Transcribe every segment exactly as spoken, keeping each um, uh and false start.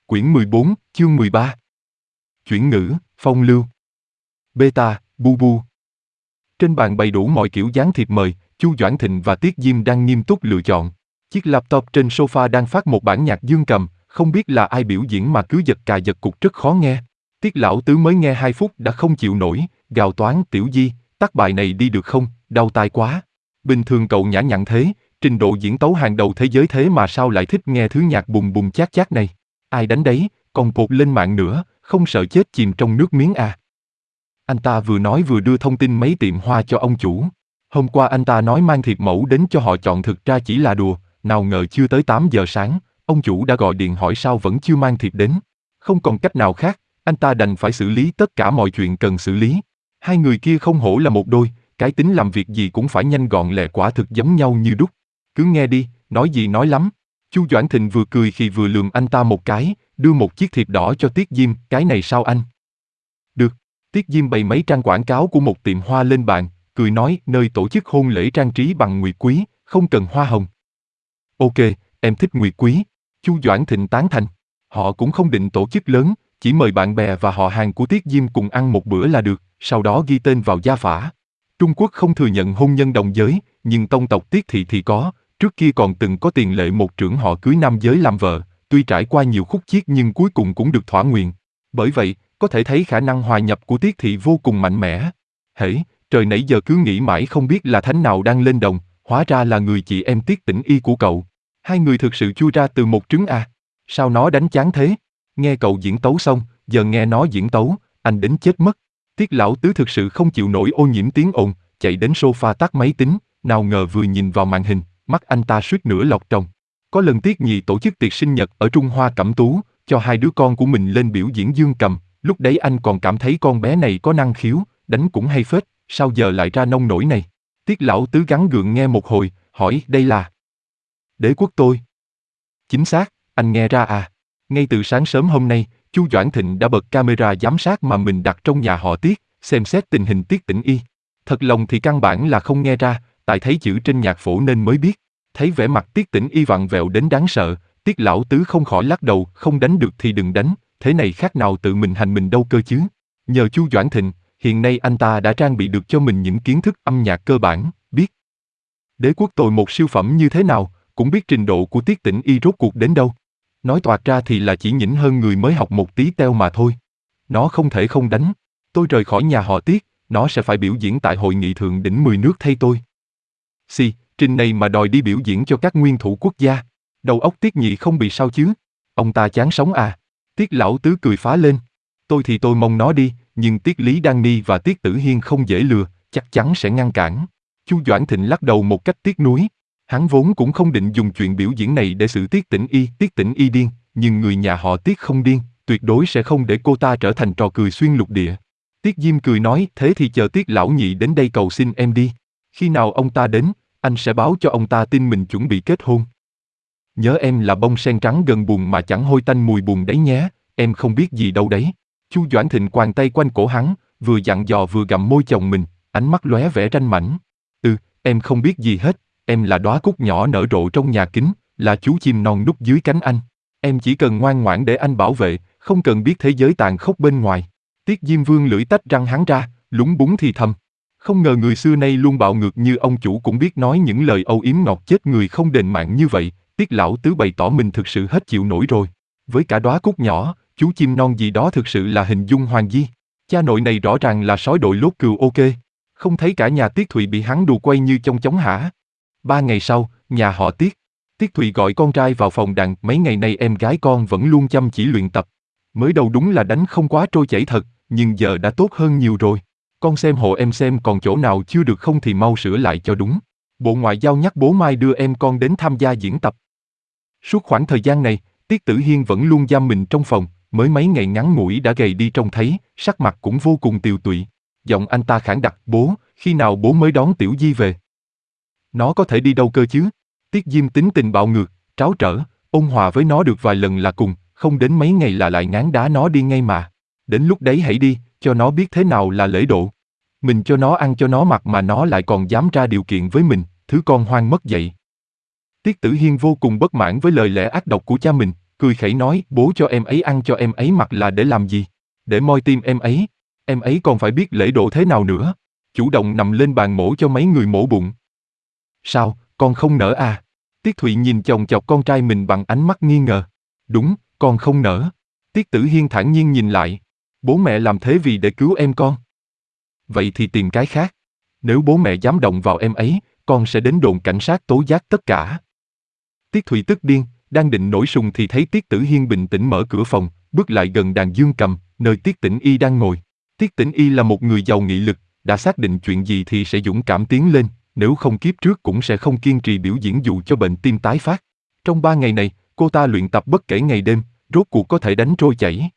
Quyển mười bốn, chương mười ba. Chuyển ngữ, phong lưu. Beta, bu bu. Trên bàn bày đủ mọi kiểu dáng thiệp mời, Chu Doãn Thịnh và Tiết Diêm đang nghiêm túc lựa chọn. Chiếc laptop trên sofa đang phát một bản nhạc dương cầm, không biết là ai biểu diễn mà cứ giật cà giật cục rất khó nghe. Tiết lão tứ mới nghe hai phút đã không chịu nổi, gào toán: Tiểu Di, tắt bài này đi được không, đau tai quá. Bình thường cậu nhã nhặn thế, trình độ diễn tấu hàng đầu thế giới thế mà sao lại thích nghe thứ nhạc bùm bùm chát chát này. Ai đánh đấy, còn pột lên mạng nữa, không sợ chết chìm trong nước miếng à. Anh ta vừa nói vừa đưa thông tin mấy tiệm hoa cho ông chủ. Hôm qua anh ta nói mang thiệp mẫu đến cho họ chọn, thực ra chỉ là đùa, nào ngờ chưa tới tám giờ sáng, ông chủ đã gọi điện hỏi sao vẫn chưa mang thiệp đến. Không còn cách nào khác, anh ta đành phải xử lý tất cả mọi chuyện cần xử lý. Hai người kia không hổ là một đôi, cái tính làm việc gì cũng phải nhanh gọn lẹ, quả thực giống nhau như đúc. Cứ nghe đi, nói gì nói lắm. Chu Doãn Thịnh vừa cười khi vừa lườm anh ta một cái, đưa một chiếc thiệp đỏ cho Tiết Diêm, cái này sao anh? Được. Tiết Diêm bày mấy trang quảng cáo của một tiệm hoa lên bàn, cười nói, nơi tổ chức hôn lễ trang trí bằng nguyệt quý, không cần hoa hồng. Ok, em thích nguyệt quý. Chu Doãn Thịnh tán thành. Họ cũng không định tổ chức lớn, chỉ mời bạn bè và họ hàng của Tiết Diêm cùng ăn một bữa là được, sau đó ghi tên vào gia phả. Trung Quốc không thừa nhận hôn nhân đồng giới, nhưng tông tộc Tiết thị thì có, trước kia còn từng có tiền lệ một trưởng họ cưới nam giới làm vợ, tuy trải qua nhiều khúc chiết nhưng cuối cùng cũng được thỏa nguyện. Bởi vậy, có thể thấy khả năng hòa nhập của Tiết thị vô cùng mạnh mẽ. Hễ, trời nãy giờ cứ nghĩ mãi không biết là thánh nào đang lên đồng, hóa ra là người chị em Tiết Tĩnh Y của cậu. Hai người thực sự chui ra từ một trứng à? Sao nó đánh chán thế? Nghe cậu diễn tấu xong, giờ nghe nó diễn tấu, anh đến chết mất. Tiết lão tứ thực sự không chịu nổi ô nhiễm tiếng ồn, chạy đến sofa tắt máy tính, nào ngờ vừa nhìn vào màn hình, mắt anh ta suýt nữa lọt tròng. Có lần Tiết Nhị tổ chức tiệc sinh nhật ở Trung Hoa Cẩm Tú, cho hai đứa con của mình lên biểu diễn dương cầm, lúc đấy anh còn cảm thấy con bé này có năng khiếu, đánh cũng hay phết, sao giờ lại ra nông nổi này. Tiết lão tứ gắng gượng nghe một hồi, hỏi, đây là Đế quốc tôi. Chính xác, anh nghe ra à. Ngay từ sáng sớm hôm nay, Chu Doãn Thịnh đã bật camera giám sát mà mình đặt trong nhà họ Tiết, xem xét tình hình Tiết Tĩnh Y. Thật lòng thì căn bản là không nghe ra, tại thấy chữ trên nhạc phổ nên mới biết. Thấy vẻ mặt Tiết Tĩnh Y vặn vẹo đến đáng sợ, Tiết lão tứ không khỏi lắc đầu, không đánh được thì đừng đánh, thế này khác nào tự mình hành mình đâu cơ chứ. Nhờ Chu Doãn Thịnh, hiện nay anh ta đã trang bị được cho mình những kiến thức âm nhạc cơ bản, biết Đế quốc tôi một siêu phẩm như thế nào, cũng biết trình độ của Tiết Tĩnh Y rốt cuộc đến đâu. Nói toạc ra thì là chỉ nhỉnh hơn người mới học một tí teo mà thôi. Nó không thể không đánh. Tôi rời khỏi nhà họ Tiết, nó sẽ phải biểu diễn tại hội nghị thượng đỉnh mười nước thay tôi. Xì, trình này mà đòi đi biểu diễn cho các nguyên thủ quốc gia. Đầu óc Tiết Nhị không bị sao chứ? Ông ta chán sống à? Tiết lão tứ cười phá lên. Tôi thì tôi mong nó đi, nhưng Tiết Lý Đan Ni và Tiết Tử Hiên không dễ lừa, chắc chắn sẽ ngăn cản. Chu Doãn Thịnh lắc đầu một cách tiếc nuối. Hắn vốn cũng không định dùng chuyện biểu diễn này để xử Tiết Tĩnh Y, Tiết Tĩnh Y điên, nhưng người nhà họ Tiết không điên, tuyệt đối sẽ không để cô ta trở thành trò cười xuyên lục địa. Tiết Diêm cười nói, thế thì chờ Tiết lão nhị đến đây cầu xin em đi. Khi nào ông ta đến, anh sẽ báo cho ông ta tin mình chuẩn bị kết hôn. Nhớ em là bông sen trắng gần bùn mà chẳng hôi tanh mùi bùn đấy nhé, em không biết gì đâu đấy. Chu Doãn Thịnh quàng tay quanh cổ hắn, vừa dặn dò vừa gặm môi chồng mình, ánh mắt lóe vẻ ranh mãnh. Ừ, em không biết gì hết, em là đóa cúc nhỏ nở rộ trong nhà kính, là chú chim non núp dưới cánh anh. Em chỉ cần ngoan ngoãn để anh bảo vệ, không cần biết thế giới tàn khốc bên ngoài. Tiết Diêm vương lưỡi tách răng hắn ra, lúng búng thì thầm. Không ngờ người xưa nay luôn bạo ngược như ông chủ cũng biết nói những lời âu yếm ngọt chết người không đền mạng như vậy. Tiết lão tứ bày tỏ mình thực sự hết chịu nổi rồi. Với cả đóa cúc nhỏ, chú chim non gì đó thực sự là hình dung hoàng di. Cha nội này rõ ràng là sói đội lốt cừu ok. Không thấy cả nhà Tiết Thụy bị hắn đù quay như trong chóng hả? Ba ngày sau, nhà họ Tiết. Tiết Thụy gọi con trai vào phòng đàn, mấy ngày nay em gái con vẫn luôn chăm chỉ luyện tập. Mới đầu đúng là đánh không quá trôi chảy thật, nhưng giờ đã tốt hơn nhiều rồi. Con xem hộ em xem còn chỗ nào chưa được không thì mau sửa lại cho đúng. Bộ Ngoại giao nhắc bố mai đưa em con đến tham gia diễn tập. Suốt khoảng thời gian này, Tiết Tử Hiên vẫn luôn giam mình trong phòng, mới mấy ngày ngắn ngủi đã gầy đi trông thấy, sắc mặt cũng vô cùng tiều tụy. Giọng anh ta khản đặc, bố, khi nào bố mới đón Tiểu Di về? Nó có thể đi đâu cơ chứ? Tiết Diêm tính tình bạo ngược, tráo trở, ôn hòa với nó được vài lần là cùng, không đến mấy ngày là lại ngán đá nó đi ngay mà. Đến lúc đấy hãy đi, cho nó biết thế nào là lễ độ. Mình cho nó ăn cho nó mặc mà nó lại còn dám ra điều kiện với mình, thứ con hoang mất dạy. Tiết Tử Hiên vô cùng bất mãn với lời lẽ ác độc của cha mình, cười khẩy nói, bố cho em ấy ăn cho em ấy mặc là để làm gì? Để moi tim em ấy. Em ấy còn phải biết lễ độ thế nào nữa. Chủ động nằm lên bàn mổ cho mấy người mổ bụng. Sao, con không nỡ à? Tiết Thụy nhìn chòng chọc con trai mình bằng ánh mắt nghi ngờ. Đúng, con không nỡ. Tiết Tử Hiên thản nhiên nhìn lại. Bố mẹ làm thế vì để cứu em con. Vậy thì tìm cái khác. Nếu bố mẹ dám động vào em ấy, con sẽ đến đồn cảnh sát tố giác tất cả. Tiết Thụy tức điên, đang định nổi sùng thì thấy Tiết Tử Hiên bình tĩnh mở cửa phòng, bước lại gần đàn dương cầm, nơi Tiết Tĩnh Y đang ngồi. Tiết Tĩnh Y là một người giàu nghị lực, đã xác định chuyện gì thì sẽ dũng cảm tiến lên, nếu không kiếp trước cũng sẽ không kiên trì biểu diễn dù cho bệnh tim tái phát. Trong ba ngày này, cô ta luyện tập bất kể ngày đêm, rốt cuộc có thể đánh trôi chảy.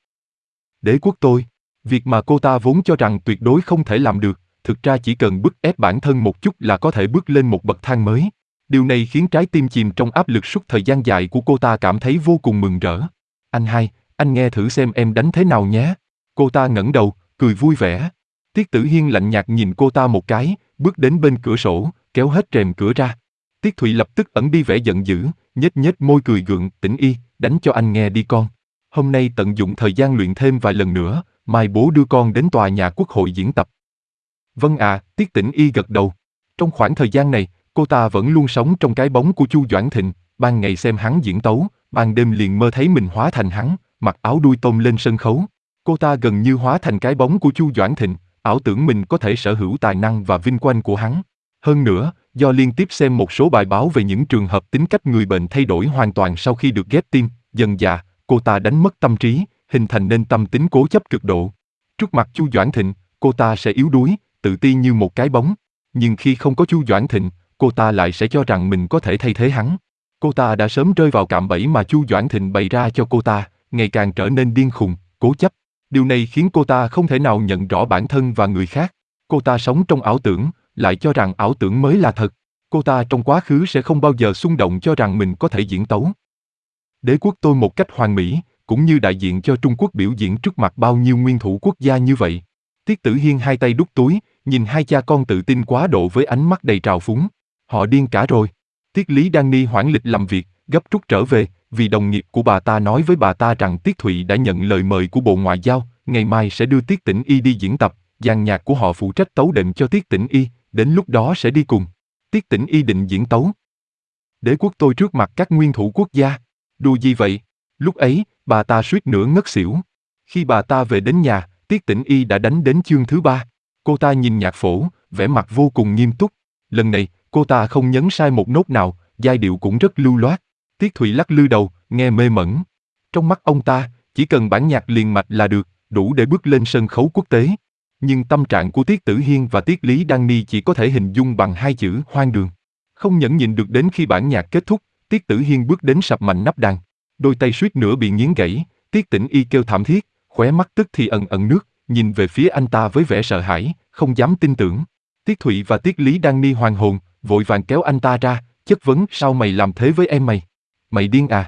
Đế quốc tôi, việc mà cô ta vốn cho rằng tuyệt đối không thể làm được, thực ra chỉ cần bức ép bản thân một chút là có thể bước lên một bậc thang mới. Điều này khiến trái tim chìm trong áp lực suốt thời gian dài của cô ta cảm thấy vô cùng mừng rỡ. Anh hai, anh nghe thử xem em đánh thế nào nhé. Cô ta ngẩng đầu, cười vui vẻ. Tiết Tử Hiên lạnh nhạt nhìn cô ta một cái, bước đến bên cửa sổ, kéo hết rèm cửa ra. Tiết Thụy lập tức ẩn đi vẻ giận dữ, nhếch nhếch môi cười gượng, Tĩnh Y, đánh cho anh nghe đi con. Hôm nay tận dụng thời gian luyện thêm vài lần nữa, mai bố đưa con đến tòa nhà quốc hội diễn tập. Vâng ạ, à, Tiết Tĩnh Y gật đầu. Trong khoảng thời gian này, cô ta vẫn luôn sống trong cái bóng của Chu Doãn Thịnh, ban ngày xem hắn diễn tấu, ban đêm liền mơ thấy mình hóa thành hắn, mặc áo đuôi tôm lên sân khấu. Cô ta gần như hóa thành cái bóng của Chu Doãn Thịnh, ảo tưởng mình có thể sở hữu tài năng và vinh quang của hắn. Hơn nữa, do liên tiếp xem một số bài báo về những trường hợp tính cách người bệnh thay đổi hoàn toàn sau khi được ghép tim, dần dà, cô ta đánh mất tâm trí, hình thành nên tâm tính cố chấp cực độ. Trước mặt Chu Doãn Thịnh, cô ta sẽ yếu đuối, tự ti như một cái bóng. Nhưng khi không có Chu Doãn Thịnh, cô ta lại sẽ cho rằng mình có thể thay thế hắn. Cô ta đã sớm rơi vào cạm bẫy mà Chu Doãn Thịnh bày ra cho cô ta, ngày càng trở nên điên khùng, cố chấp. Điều này khiến cô ta không thể nào nhận rõ bản thân và người khác. Cô ta sống trong ảo tưởng, lại cho rằng ảo tưởng mới là thật. Cô ta trong quá khứ sẽ không bao giờ xung động cho rằng mình có thể diễn tấu. Đế quốc tôi một cách hoàn mỹ, cũng như đại diện cho Trung Quốc biểu diễn trước mặt bao nhiêu nguyên thủ quốc gia như vậy. Tiết Tử Hiên hai tay đút túi, nhìn hai cha con tự tin quá độ với ánh mắt đầy trào phúng. Họ điên cả rồi. Tiết Lý đang ni hoãn lịch làm việc, gấp rút trở về, vì đồng nghiệp của bà ta nói với bà ta rằng Tiết Thụy đã nhận lời mời của Bộ Ngoại giao, ngày mai sẽ đưa Tiết Tĩnh Y đi diễn tập, dàn nhạc của họ phụ trách tấu đệm cho Tiết Tĩnh Y, đến lúc đó sẽ đi cùng. Tiết Tĩnh Y định diễn tấu. Đế quốc tôi trước mặt các nguyên thủ quốc gia. Đùa gì vậy? Lúc ấy, bà ta suýt nữa ngất xỉu. Khi bà ta về đến nhà, Tiết Tĩnh Y đã đánh đến chương thứ ba. Cô ta nhìn nhạc phổ, vẻ mặt vô cùng nghiêm túc. Lần này, cô ta không nhấn sai một nốt nào, giai điệu cũng rất lưu loát. Tiết Thụy lắc lư đầu, nghe mê mẩn. Trong mắt ông ta, chỉ cần bản nhạc liền mạch là được, đủ để bước lên sân khấu quốc tế. Nhưng tâm trạng của Tiết Tử Hiên và Tiết Lý Đan Ni chỉ có thể hình dung bằng hai chữ hoang đường. Không nhẫn nhịn được đến khi bản nhạc kết thúc, Tiết Tử Hiên bước đến sập mạnh nắp đàn. Đôi tay suýt nữa bị nghiến gãy, Tiết Tĩnh Y kêu thảm thiết, khóe mắt tức thì ẩn ẩn nước, nhìn về phía anh ta với vẻ sợ hãi, không dám tin tưởng. Tiết Thụy và Tiết Lý Đan Ni hoàn hồn, vội vàng kéo anh ta ra, chất vấn sao mày làm thế với em mày? Mày điên à?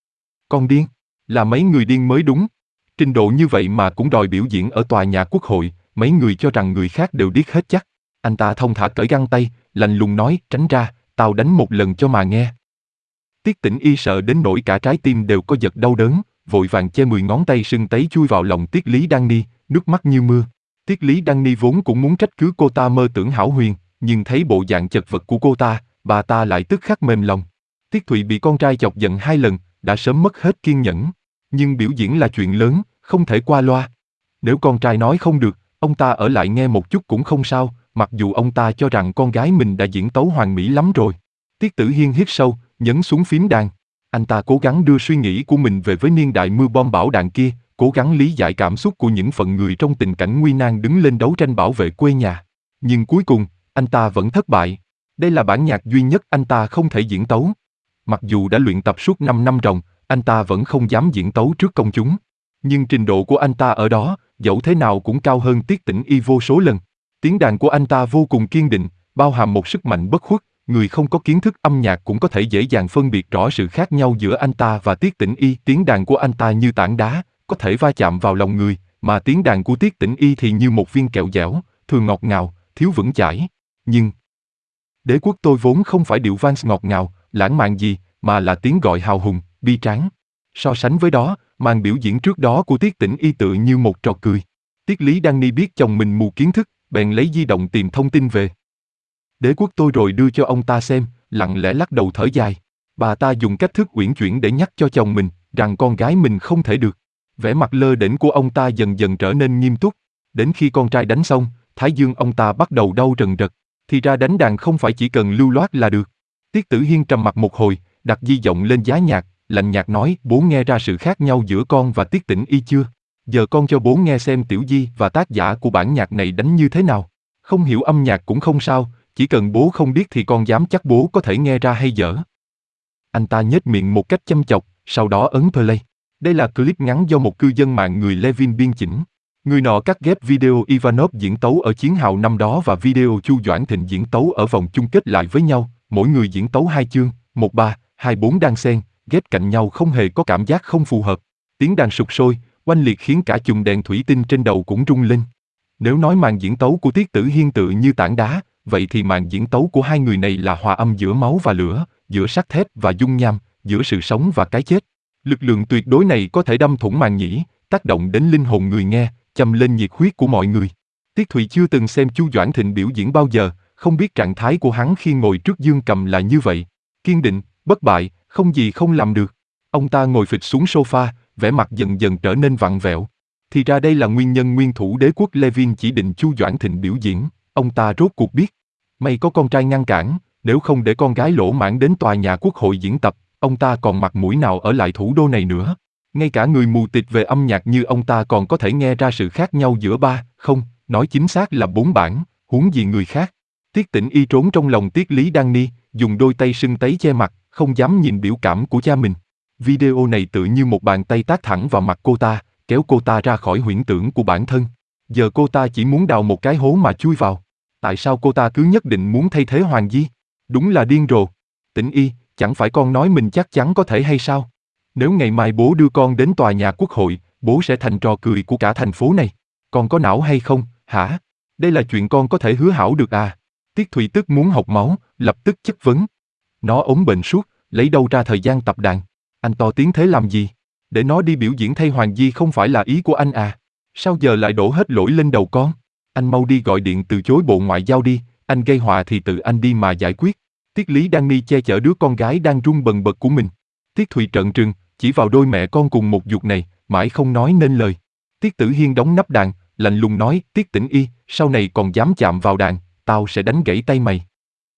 Con điên? Là mấy người điên mới đúng. Trình độ như vậy mà cũng đòi biểu diễn ở tòa nhà quốc hội, mấy người cho rằng người khác đều điếc hết chắc. Anh ta thông thả cởi găng tay, lạnh lùng nói, tránh ra, tao đánh một lần cho mà nghe. Tiết Tĩnh Y sợ đến nỗi cả trái tim đều có giật đau đớn, vội vàng che mười ngón tay sưng tấy chui vào lòng Tiết Lý Đan Ni, nước mắt như mưa. Tiết Lý Đan Ni vốn cũng muốn trách cứ cô ta mơ tưởng hão huyền, nhưng thấy bộ dạng chật vật của cô ta, bà ta lại tức khắc mềm lòng. Tiết Thụy bị con trai chọc giận hai lần, đã sớm mất hết kiên nhẫn. Nhưng biểu diễn là chuyện lớn, không thể qua loa. Nếu con trai nói không được, ông ta ở lại nghe một chút cũng không sao, mặc dù ông ta cho rằng con gái mình đã diễn tấu hoàn mỹ lắm rồi. Tiết Tử Hiên hít sâu, nhấn xuống phím đàn. Anh ta cố gắng đưa suy nghĩ của mình về với niên đại mưa bom bão đạn kia, cố gắng lý giải cảm xúc của những phận người trong tình cảnh nguy nan đứng lên đấu tranh bảo vệ quê nhà. Nhưng cuối cùng, anh ta vẫn thất bại. Đây là bản nhạc duy nhất anh ta không thể diễn tấu. Mặc dù đã luyện tập suốt năm năm ròng, anh ta vẫn không dám diễn tấu trước công chúng. Nhưng trình độ của anh ta ở đó, dẫu thế nào cũng cao hơn Tiết Tĩnh Y vô số lần. Tiếng đàn của anh ta vô cùng kiên định, bao hàm một sức mạnh bất khuất, người không có kiến thức âm nhạc cũng có thể dễ dàng phân biệt rõ sự khác nhau giữa anh ta và Tiết Tĩnh Y. Tiếng đàn của anh ta như tảng đá, có thể va chạm vào lòng người, mà tiếng đàn của Tiết Tĩnh Y thì như một viên kẹo dẻo, thường ngọt ngào, thiếu vững chãi. Nhưng Đế quốc tôi vốn không phải điệu vals ngọt ngào, lãng mạn gì, mà là tiếng gọi hào hùng, bi tráng. So sánh với đó, màn biểu diễn trước đó của Tiết Tĩnh Y tựa như một trò cười. Tiết Lý Đan Ni biết chồng mình mù kiến thức, bèn lấy di động tìm thông tin về Đế Quốc tôi rồi đưa cho ông ta xem, lặng lẽ lắc đầu thở dài. Bà ta dùng cách thức uyển chuyển để nhắc cho chồng mình rằng con gái mình không thể được. Vẻ mặt lơ đễnh của ông ta dần dần trở nên nghiêm túc. Đến khi con trai đánh xong, thái dương ông ta bắt đầu đau rần rật. Thì ra đánh đàn không phải chỉ cần lưu loát là được. Tiết Tử Hiên trầm mặt một hồi, đặt di động lên giá nhạc, lạnh nhạt nói: bố nghe ra sự khác nhau giữa con và Tiết Tĩnh Y chưa? Giờ con cho bố nghe xem tiểu di và tác giả của bản nhạc này đánh như thế nào. Không hiểu âm nhạc cũng không sao, chỉ cần bố không biết thì con dám chắc bố có thể nghe ra hay dở. Anh ta nhếch miệng một cách châm chọc, sau đó ấn play. Đây là clip ngắn do một cư dân mạng người Levin biên chỉnh. Người nọ cắt ghép video Ivanov diễn tấu ở Chiến Hào năm đó và video Chu Doãn Thịnh diễn tấu ở vòng chung kết lại với nhau, mỗi người diễn tấu hai chương, một ba, hai bốn đan xen, ghép cạnh nhau không hề có cảm giác không phù hợp. Tiếng đàn sục sôi, oanh liệt khiến cả chùm đèn thủy tinh trên đầu cũng rung lên. Nếu nói màn diễn tấu của Tiết Tử Hiên tựa như tảng đá, vậy thì màn diễn tấu của hai người này là hòa âm giữa máu và lửa, giữa sắt thép và dung nham, giữa sự sống và cái chết. Lực lượng tuyệt đối này có thể đâm thủng màng nhĩ, tác động đến linh hồn người nghe, châm lên nhiệt huyết của mọi người. Tiết Thụy chưa từng xem Chu Doãn Thịnh biểu diễn bao giờ, không biết trạng thái của hắn khi ngồi trước dương cầm là như vậy. Kiên định, bất bại, không gì không làm được. Ông ta ngồi phịch xuống sofa, vẻ mặt dần dần trở nên vặn vẹo. Thì ra đây là nguyên nhân nguyên thủ đế quốc Levin chỉ định Chu Doãn Thịnh biểu diễn. Ông ta rốt cuộc biết. May có con trai ngăn cản, nếu không để con gái lỗ mãng đến tòa nhà quốc hội diễn tập, ông ta còn mặt mũi nào ở lại thủ đô này nữa. Ngay cả người mù tịt về âm nhạc như ông ta còn có thể nghe ra sự khác nhau giữa ba, không, nói chính xác là bốn bản, huống gì người khác. Tiết Tĩnh Y trốn trong lòng Tiết Lý Đan Ni, dùng đôi tay sưng tấy che mặt, không dám nhìn biểu cảm của cha mình. Video này tự như một bàn tay tát thẳng vào mặt cô ta, kéo cô ta ra khỏi huyễn tưởng của bản thân. Giờ cô ta chỉ muốn đào một cái hố mà chui vào. Tại sao cô ta cứ nhất định muốn thay thế Hoàng Di? Đúng là điên rồ. Tĩnh Y, chẳng phải con nói mình chắc chắn có thể hay sao? Nếu ngày mai bố đưa con đến tòa nhà quốc hội, bố sẽ thành trò cười của cả thành phố này. Con có não hay không, hả? Đây là chuyện con có thể hứa hảo được à? Tiết Thụy tức muốn học máu, lập tức chất vấn. Nó ốm bệnh suốt, lấy đâu ra thời gian tập đàn? Anh to tiếng thế làm gì? Để nó đi biểu diễn thay Hoàng Di không phải là ý của anh à? Sao giờ lại đổ hết lỗi lên đầu con? Anh mau đi gọi điện từ chối Bộ Ngoại giao đi, anh gây họa thì tự anh đi mà giải quyết. Tiết Lý Đan Ni che chở đứa con gái đang run bần bật của mình. Tiết Thụy trợn trừng, chỉ vào đôi mẹ con cùng một giục này, mãi không nói nên lời. Tiết Tử Hiên đóng nắp đàn, lạnh lùng nói: Tiết Tĩnh Y, sau này còn dám chạm vào đàn, tao sẽ đánh gãy tay mày.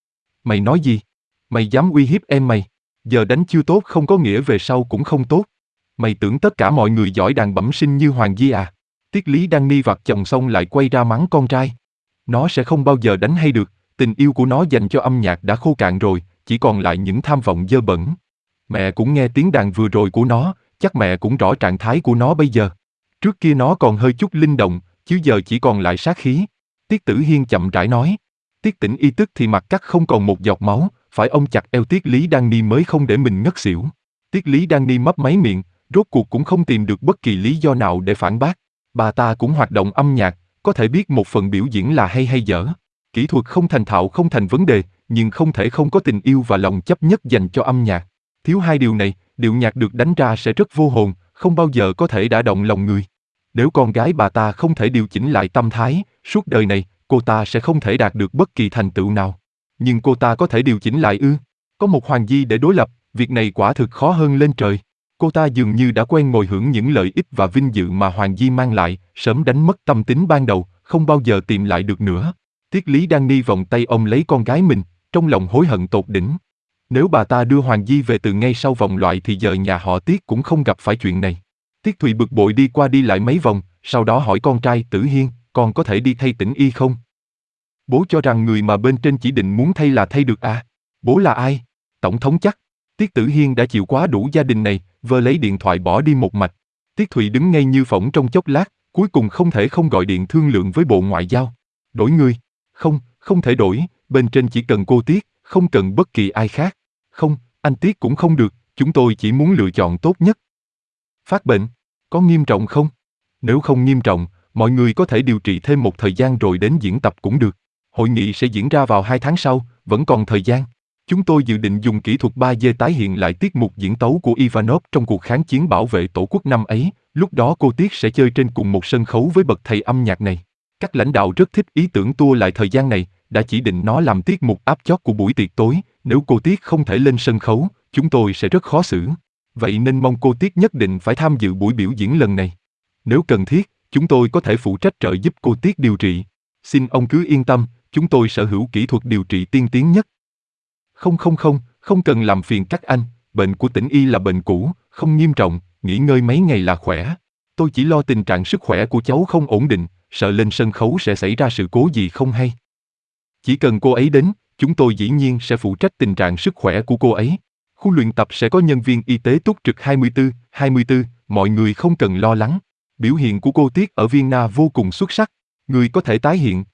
Mày nói gì? Mày dám uy hiếp em mày? Giờ đánh chưa tốt không có nghĩa về sau cũng không tốt. Mày tưởng tất cả mọi người giỏi đàn bẩm sinh như Hoàng Di à? Tiết Lý Đan Ni vặt chồng xong lại quay ra mắng con trai. Nó sẽ không bao giờ đánh hay được, tình yêu của nó dành cho âm nhạc đã khô cạn rồi, chỉ còn lại những tham vọng dơ bẩn. Mẹ cũng nghe tiếng đàn vừa rồi của nó, chắc mẹ cũng rõ trạng thái của nó bây giờ. Trước kia nó còn hơi chút linh động, chứ giờ chỉ còn lại sát khí. Tiết Tử Hiên chậm rãi nói. Tiết Tĩnh Y tức thì mặt cắt không còn một giọt máu, phải ôm chặt eo Tiết Lý Đan Ni mới không để mình ngất xỉu. Tiết Lý Đan Ni mấp máy miệng, rốt cuộc cũng không tìm được bất kỳ lý do nào để phản bác. Bà ta cũng hoạt động âm nhạc, có thể biết một phần biểu diễn là hay hay dở. Kỹ thuật không thành thạo không thành vấn đề, nhưng không thể không có tình yêu và lòng chấp nhất dành cho âm nhạc. Thiếu hai điều này, điệu nhạc được đánh ra sẽ rất vô hồn, không bao giờ có thể đả động lòng người. Nếu con gái bà ta không thể điều chỉnh lại tâm thái, suốt đời này, cô ta sẽ không thể đạt được bất kỳ thành tựu nào. Nhưng cô ta có thể điều chỉnh lại ư? Có một Hoàng Di để đối lập, việc này quả thực khó hơn lên trời. Cô ta dường như đã quen ngồi hưởng những lợi ích và vinh dự mà Hoàng Di mang lại, sớm đánh mất tâm tính ban đầu, không bao giờ tìm lại được nữa. Tiết Lý Đan Ni vòng tay ôm lấy con gái mình, trong lòng hối hận tột đỉnh. Nếu bà ta đưa Hoàng Di về từ ngay sau vòng loại thì giờ nhà họ Tiết cũng không gặp phải chuyện này. Tiết Thụy bực bội đi qua đi lại mấy vòng, sau đó hỏi con trai Tử Hiên, con có thể đi thay Tĩnh Y không? Bố cho rằng người mà bên trên chỉ định muốn thay là thay được à? Bố là ai? Tổng thống chắc. Tiết Tử Hiên đã chịu quá đủ gia đình này, vơ lấy điện thoại bỏ đi một mạch. Tiết Thụy đứng ngay như phỗng trong chốc lát, cuối cùng không thể không gọi điện thương lượng với Bộ Ngoại giao. Đổi người? Không, không thể đổi, bên trên chỉ cần cô Tiết, không cần bất kỳ ai khác. Không, anh Tiết cũng không được, chúng tôi chỉ muốn lựa chọn tốt nhất. Phát bệnh? Có nghiêm trọng không? Nếu không nghiêm trọng, mọi người có thể điều trị thêm một thời gian rồi đến diễn tập cũng được. Hội nghị sẽ diễn ra vào hai tháng sau, vẫn còn thời gian. Chúng tôi dự định dùng kỹ thuật ba D tái hiện lại tiết mục diễn tấu của Ivanov trong cuộc kháng chiến bảo vệ Tổ quốc năm ấy, lúc đó cô Tiết sẽ chơi trên cùng một sân khấu với bậc thầy âm nhạc này. Các lãnh đạo rất thích ý tưởng tua lại thời gian này, đã chỉ định nó làm tiết mục áp chót của buổi tiệc tối, nếu cô Tiết không thể lên sân khấu, chúng tôi sẽ rất khó xử. Vậy nên mong cô Tiết nhất định phải tham dự buổi biểu diễn lần này. Nếu cần thiết, chúng tôi có thể phụ trách trợ giúp cô Tiết điều trị. Xin ông cứ yên tâm, chúng tôi sở hữu kỹ thuật điều trị tiên tiến nhất. Không không không, không cần làm phiền các anh, bệnh của Tĩnh Y là bệnh cũ, không nghiêm trọng, nghỉ ngơi mấy ngày là khỏe. Tôi chỉ lo tình trạng sức khỏe của cháu không ổn định, sợ lên sân khấu sẽ xảy ra sự cố gì không hay. Chỉ cần cô ấy đến, chúng tôi dĩ nhiên sẽ phụ trách tình trạng sức khỏe của cô ấy. Khu luyện tập sẽ có nhân viên y tế túc trực hai mươi tư, hai mươi tư, mọi người không cần lo lắng. Biểu hiện của cô Tiết ở Vienna vô cùng xuất sắc, người có thể tái hiện.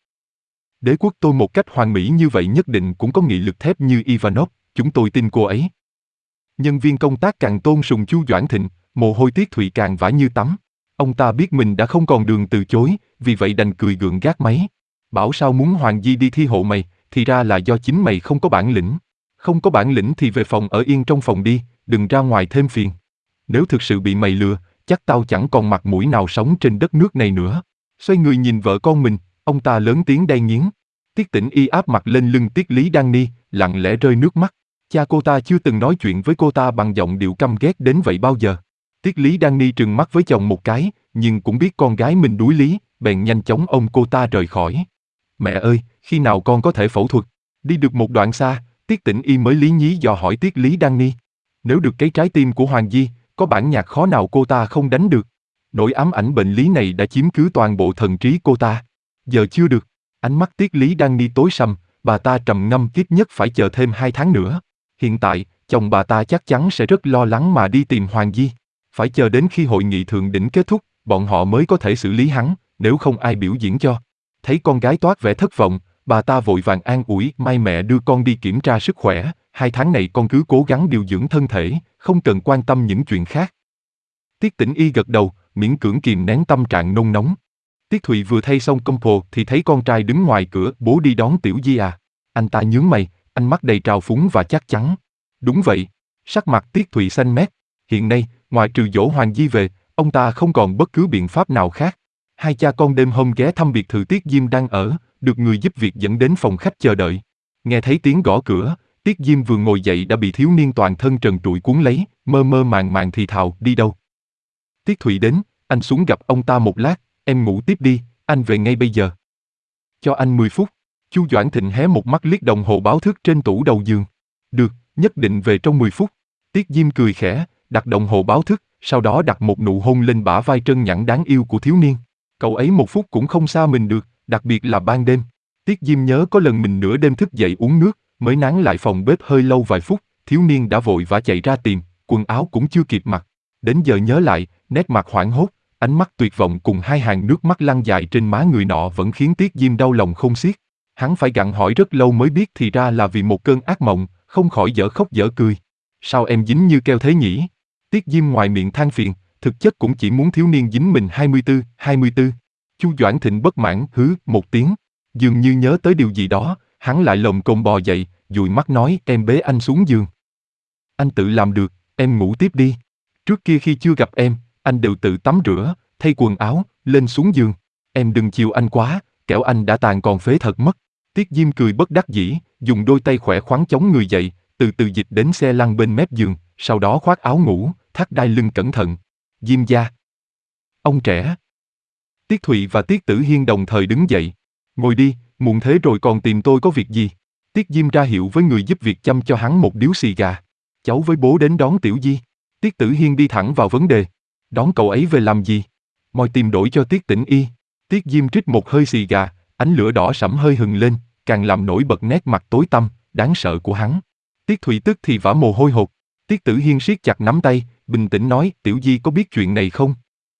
Đế quốc tôi một cách hoàn mỹ như vậy nhất định cũng có nghị lực thép như Ivanov, chúng tôi tin cô ấy. Nhân viên công tác càng tôn sùng Chu Doãn Thịnh, mồ hôi Tiết Thụy càng vã như tắm. Ông ta biết mình đã không còn đường từ chối, vì vậy đành cười gượng gác máy. Bảo sao muốn Hoàng Di đi thi hộ mày, thì ra là do chính mày không có bản lĩnh. Không có bản lĩnh thì về phòng ở yên trong phòng đi, đừng ra ngoài thêm phiền. Nếu thực sự bị mày lừa, chắc tao chẳng còn mặt mũi nào sống trên đất nước này nữa. Xoay người nhìn vợ con mình, ông ta lớn tiếng đay nghiến. Tiết Tĩnh Y áp mặt lên lưng Tiết Lý Đan Ni, lặng lẽ rơi nước mắt. Cha cô ta chưa từng nói chuyện với cô ta bằng giọng điệu căm ghét đến vậy bao giờ. Tiết Lý Đan Ni trừng mắt với chồng một cái, nhưng cũng biết con gái mình đuối lý, bèn nhanh chóng ôm cô ta rời khỏi. Mẹ ơi, khi nào con có thể phẫu thuật? Đi được một đoạn xa, Tiết Tĩnh Y mới lý nhí dò hỏi Tiết Lý Đan Ni. Nếu được cái trái tim của Hoàng Di, có bản nhạc khó nào cô ta không đánh được. Nỗi ám ảnh bệnh lý này đã chiếm cứ toàn bộ thần trí cô ta. Giờ chưa được. Ánh mắt Tiết Lý Đan Ni tối sầm, bà ta trầm ngâm ít nhất phải chờ thêm hai tháng nữa. Hiện tại, chồng bà ta chắc chắn sẽ rất lo lắng mà đi tìm Hoàng Di. Phải chờ đến khi hội nghị thượng đỉnh kết thúc, bọn họ mới có thể xử lý hắn, nếu không ai biểu diễn cho. Thấy con gái toát vẻ thất vọng, bà ta vội vàng an ủi, mai mẹ đưa con đi kiểm tra sức khỏe, hai tháng này con cứ cố gắng điều dưỡng thân thể, không cần quan tâm những chuyện khác. Tiết Tĩnh Y gật đầu, miễn cưỡng kìm nén tâm trạng nôn nóng. Tiết Thụy vừa thay xong compo thì thấy con trai đứng ngoài cửa, bố đi đón Tiểu Di à. Anh ta nhướng mày, ánh mắt đầy trào phúng và chắc chắn. Đúng vậy, sắc mặt Tiết Thụy xanh mét. Hiện nay, ngoài trừ dỗ Hoàng Di về, ông ta không còn bất cứ biện pháp nào khác. Hai cha con đêm hôm ghé thăm biệt thự Tiết Diêm đang ở, được người giúp việc dẫn đến phòng khách chờ đợi. Nghe thấy tiếng gõ cửa, Tiết Diêm vừa ngồi dậy đã bị thiếu niên toàn thân trần trụi cuốn lấy, mơ mơ màng màng thì thào, đi đâu? Tiết Thụy đến, anh xuống gặp ông ta một lát, em ngủ tiếp đi, anh về ngay bây giờ. Cho anh mười phút. Chu Doãn Thịnh hé một mắt liếc đồng hồ báo thức trên tủ đầu giường. Được, nhất định về trong mười phút. Tiết Diêm cười khẽ, đặt đồng hồ báo thức, sau đó đặt một nụ hôn lên bả vai trân nhẵn đáng yêu của thiếu niên. Cậu ấy một phút cũng không xa mình được, đặc biệt là ban đêm. Tiết Diêm nhớ có lần mình nửa đêm thức dậy uống nước, mới nán lại phòng bếp hơi lâu vài phút, thiếu niên đã vội vã chạy ra tìm, quần áo cũng chưa kịp mặc. Đến giờ nhớ lại, nét mặt hoảng hốt, ánh mắt tuyệt vọng cùng hai hàng nước mắt lăn dài trên má người nọ vẫn khiến Tiết Diêm đau lòng không xiết. Hắn phải gặng hỏi rất lâu mới biết thì ra là vì một cơn ác mộng, không khỏi dở khóc dở cười. Sao em dính như keo thế nhỉ? Tiết Diêm ngoài miệng than phiền, thực chất cũng chỉ muốn thiếu niên dính mình hai mươi tư, hai mươi tư. Chu Doãn Thịnh bất mãn hứ một tiếng, dường như nhớ tới điều gì đó, hắn lại lồm cồm bò dậy, dụi mắt nói, em bế anh xuống giường. Anh tự làm được, em ngủ tiếp đi. Trước kia khi chưa gặp em, anh đều tự tắm rửa, thay quần áo, lên xuống giường. Em đừng chiều anh quá, kẻo anh đã tàn còn phế thật mất. Tiết Diêm cười bất đắc dĩ, dùng đôi tay khỏe khoắn chống người dậy, từ từ dịch đến xe lăn bên mép giường, sau đó khoác áo ngủ, thắt đai lưng cẩn thận. Diêm gia. Ông trẻ. Tiết Thụy và Tiết Tử Hiên đồng thời đứng dậy. Ngồi đi, muộn thế rồi còn tìm tôi có việc gì? Tiết Diêm ra hiệu với người giúp việc chăm cho hắn một điếu xì gà. Cháu với bố đến đón Tiểu Di. Tiết Tử Hiên đi thẳng vào vấn đề. Đón cậu ấy về làm gì? Moi tìm đổi cho Tiết Tĩnh Y. Tiết Diêm trích một hơi xì gà, ánh lửa đỏ sẫm hơi hừng lên, càng làm nổi bật nét mặt tối tăm, đáng sợ của hắn. Tiết Thụy tức thì vã mồ hôi hột. Tiết Tử Hiên siết chặt nắm tay, bình tĩnh nói, Tiểu Di có biết chuyện này không?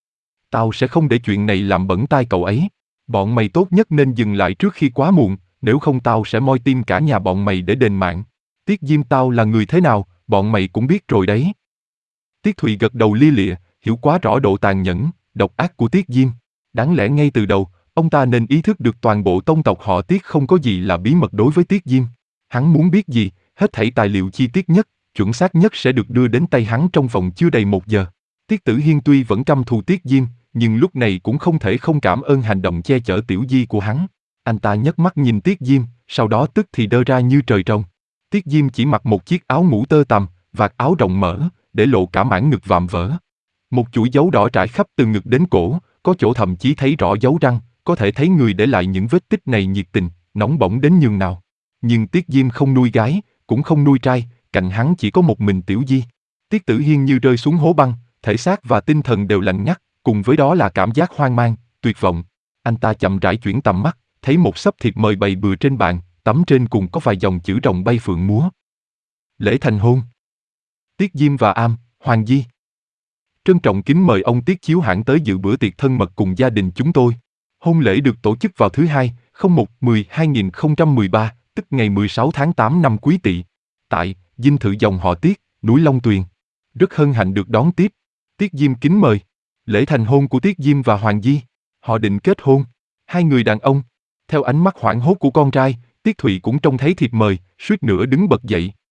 Tao sẽ không để chuyện này làm bẩn tai cậu ấy. Bọn mày tốt nhất nên dừng lại trước khi quá muộn, nếu không tao sẽ moi tim cả nhà bọn mày để đền mạng. Tiết Diêm tao là người thế nào, bọn mày cũng biết rồi đấy. Tiết Thụy gật đầu lia lịa, hiểu quá rõ độ tàn nhẫn, độc ác của Tiết Diêm. Đáng lẽ ngay từ đầu, ông ta nên ý thức được toàn bộ tông tộc họ Tiết không có gì là bí mật đối với Tiết Diêm. Hắn muốn biết gì, hết thảy tài liệu chi tiết nhất, chuẩn xác nhất sẽ được đưa đến tay hắn trong vòng chưa đầy một giờ. Tiết Tử Hiên tuy vẫn căm thù Tiết Diêm, nhưng lúc này cũng không thể không cảm ơn hành động che chở Tiểu Di của hắn. Anh ta nhấc mắt nhìn Tiết Diêm, sau đó tức thì đơ ra như trời trồng. Tiết Diêm chỉ mặc một chiếc áo ngủ tơ tằm, vạt áo rộng mở, để lộ cả mảng ngực vạm vỡ. Một chuỗi dấu đỏ trải khắp từ ngực đến cổ, có chỗ thậm chí thấy rõ dấu răng, có thể thấy người để lại những vết tích này nhiệt tình, nóng bỏng đến nhường nào. Nhưng Tiết Diêm không nuôi gái, cũng không nuôi trai, cạnh hắn chỉ có một mình Tiểu Di. Tiết Tử Hiên như rơi xuống hố băng, thể xác và tinh thần đều lạnh ngắt, cùng với đó là cảm giác hoang mang, tuyệt vọng. Anh ta chậm rãi chuyển tầm mắt, thấy một xấp thiệp mời bày bừa trên bàn, tấm trên cùng có vài dòng chữ rồng bay phượng múa. Lễ thành hôn. Tiết Diêm và Am, Hoàng Di. Trân trọng kính mời ông Tiết Chiếu Hãn tới dự bữa tiệc thân mật cùng gia đình chúng tôi. Hôn lễ được tổ chức vào thứ hai, không một mười hai nghìn không trăm mười ba, tức ngày mười sáu tháng tám năm Quý Tỵ. Tại dinh thự dòng họ Tiết, núi Long Tuyền. Rất hân hạnh được đón tiếp. Tiết Diêm kính mời. Lễ thành hôn của Tiết Diêm và Hoàng Di. Họ định kết hôn. Hai người đàn ông. Theo ánh mắt hoảng hốt của con trai, Tiết Thụy cũng trông thấy thiệp mời, suýt nữa đứng bật dậy.